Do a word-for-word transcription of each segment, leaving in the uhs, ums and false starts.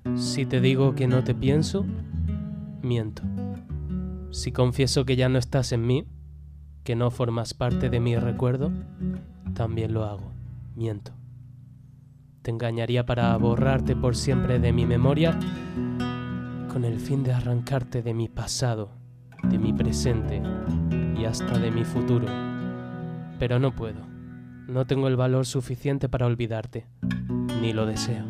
Si te digo que no te pienso, miento. Si confieso que ya no estás en mí, que no formas parte de mi recuerdo, también lo hago, miento. Te engañaría para borrarte por siempre de mi memoria, con el fin de arrancarte de mi pasado, de mi presente y hasta de mi futuro. Pero no puedo, no tengo el valor suficiente para olvidarte, ni lo deseo.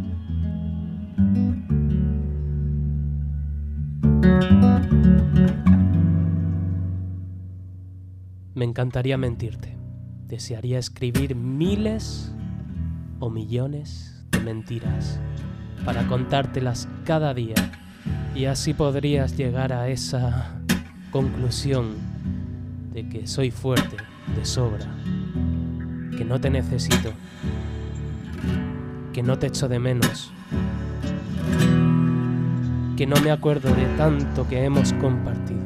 Me encantaría mentirte, desearía escribir miles o millones de mentiras para contártelas cada día, y así podrías llegar a esa conclusión de que soy fuerte, de sobra, que no te necesito, que no te echo de menos, que no me acuerdo de tanto que hemos compartido.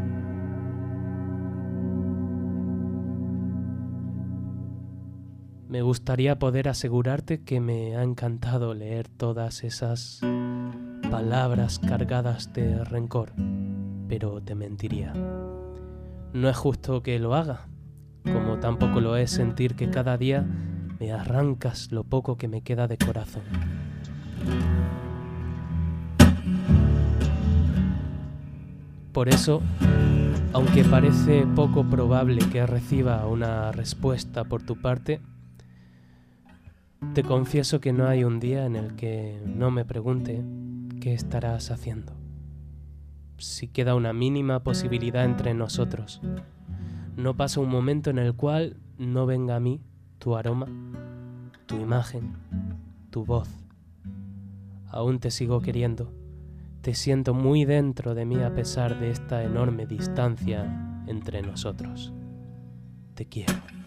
Me gustaría poder asegurarte que me ha encantado leer todas esas palabras cargadas de rencor, pero te mentiría. No es justo que lo haga, como tampoco lo es sentir que cada día me arrancas lo poco que me queda de corazón. Por eso, aunque parece poco probable que reciba una respuesta por tu parte, te confieso que no hay un día en el que no me pregunte qué estarás haciendo. Si queda una mínima posibilidad entre nosotros, no pasa un momento en el cual no venga a mí tu aroma, tu imagen, tu voz. Aún te sigo queriendo, te siento muy dentro de mí a pesar de esta enorme distancia entre nosotros. Te quiero.